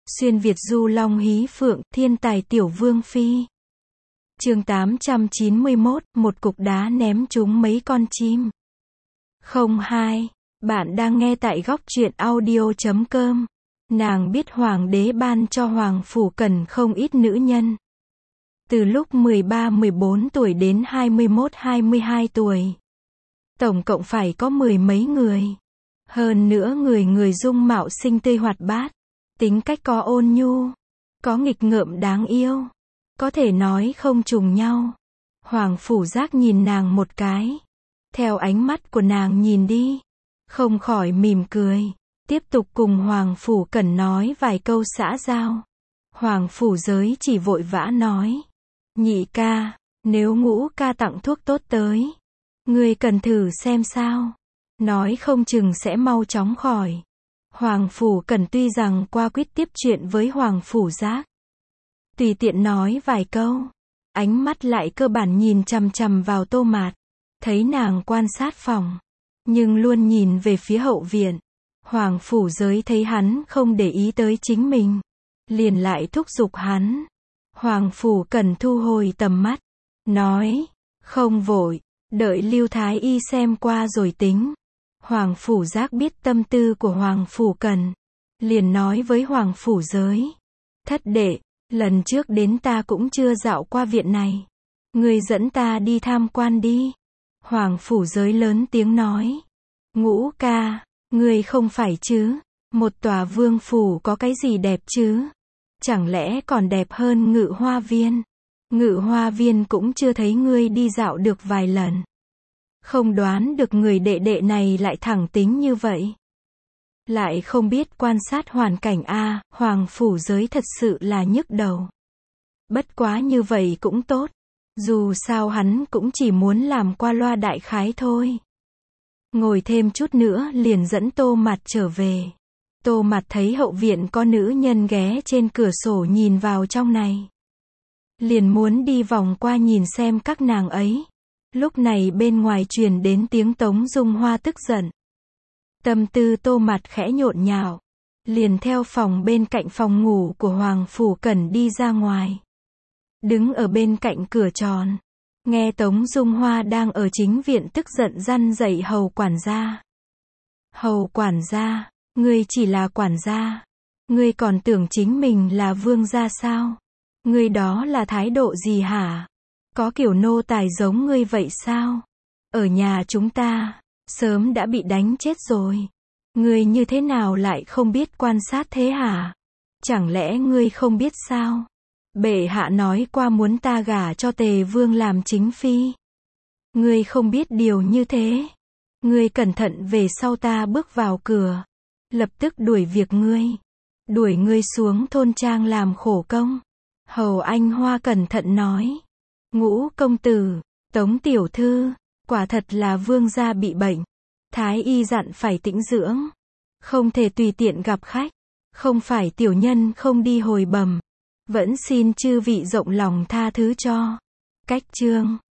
Xuyên Việt du long hí phượng, thiên tài tiểu vương phi. Chương 891, một cục đá ném trúng mấy con chim. 02. Bạn đang nghe tại góc truyện audio.com. Nàng biết hoàng đế ban cho Hoàng Phủ Cần không ít nữ nhân. Từ lúc 13-14 tuổi đến 21-22 tuổi. Tổng cộng phải có mười mấy người. Hơn nữa người dung mạo xinh tươi hoạt bát. Tính cách có ôn nhu. Có nghịch ngợm đáng yêu. Có thể nói không trùng nhau. Hoàng Phủ Giác nhìn nàng một cái. Theo ánh mắt của nàng nhìn đi. Không khỏi mỉm cười. Tiếp tục cùng Hoàng Phủ Cần nói vài câu xã giao. Hoàng Phủ Giới chỉ vội vã nói. Nhị ca, nếu Ngũ ca tặng thuốc tốt tới. Ngươi cần thử xem sao. Nói không chừng sẽ mau chóng khỏi. Hoàng Phủ Cần tuy rằng qua quyết tiếp chuyện với Hoàng Phủ Giác. Tùy tiện nói vài câu. Ánh mắt lại cơ bản nhìn chằm chằm vào Tô Mạt. Thấy nàng quan sát phòng. Nhưng luôn nhìn về phía hậu viện. Hoàng Phủ Giới thấy hắn không để ý tới chính mình. Liền lại thúc giục hắn. Hoàng Phủ Cần thu hồi tầm mắt. Nói. Không vội. Đợi Lưu Thái Y xem qua rồi tính. Hoàng Phủ Giác biết tâm tư của Hoàng Phủ Cần. Liền nói với Hoàng Phủ Giới. Thất đệ, lần trước đến ta cũng chưa dạo qua viện này. Ngươi dẫn ta đi tham quan đi. Hoàng Phủ Giới lớn tiếng nói. Ngũ ca, ngươi không phải chứ. Một tòa vương phủ có cái gì đẹp chứ. Chẳng lẽ còn đẹp hơn Ngự Hoa Viên. Ngự Hoa Viên cũng chưa thấy ngươi đi dạo được vài lần. Không đoán được người đệ đệ này lại thẳng tính như vậy. Lại không biết quan sát hoàn cảnh a. Hoàng Phủ Giới thật sự là nhức đầu. Bất quá như vậy cũng tốt. Dù sao hắn cũng chỉ muốn làm qua loa đại khái thôi. Ngồi thêm chút nữa liền dẫn Tô Mạt trở về. Tô Mạt thấy hậu viện có nữ nhân ghé trên cửa sổ nhìn vào trong này. Liền muốn đi vòng qua nhìn xem các nàng ấy. Lúc này bên ngoài truyền đến tiếng Tống Dung Hoa tức giận. Tâm tư Tô Mạt khẽ nhộn nhạo. Liền theo phòng bên cạnh phòng ngủ của Hoàng Phủ Cần đi ra ngoài. Đứng ở bên cạnh cửa tròn. Nghe Tống Dung Hoa đang ở chính viện tức giận răn dạy hầu quản gia. Hầu quản gia, ngươi chỉ là quản gia. Ngươi còn tưởng chính mình là vương gia sao? Ngươi đó là thái độ gì hả? Có kiểu nô tài giống ngươi vậy sao? Ở nhà chúng ta, sớm đã bị đánh chết rồi. Ngươi như thế nào lại không biết quan sát thế hả? Chẳng lẽ ngươi không biết sao? Bệ hạ nói qua muốn ta gả cho Tề Vương làm chính phi. Ngươi không biết điều như thế. Ngươi cẩn thận về sau ta bước vào cửa. Lập tức đuổi việc ngươi. Đuổi ngươi xuống thôn trang làm khổ công. Hầu Anh Hoa cẩn thận nói. Ngũ công tử, Tống tiểu thư, quả thật là vương gia bị bệnh. Thái y dặn phải tĩnh dưỡng. Không thể tùy tiện gặp khách. Không phải tiểu nhân không đi hồi bẩm. Vẫn xin chư vị rộng lòng tha thứ cho. Cách chương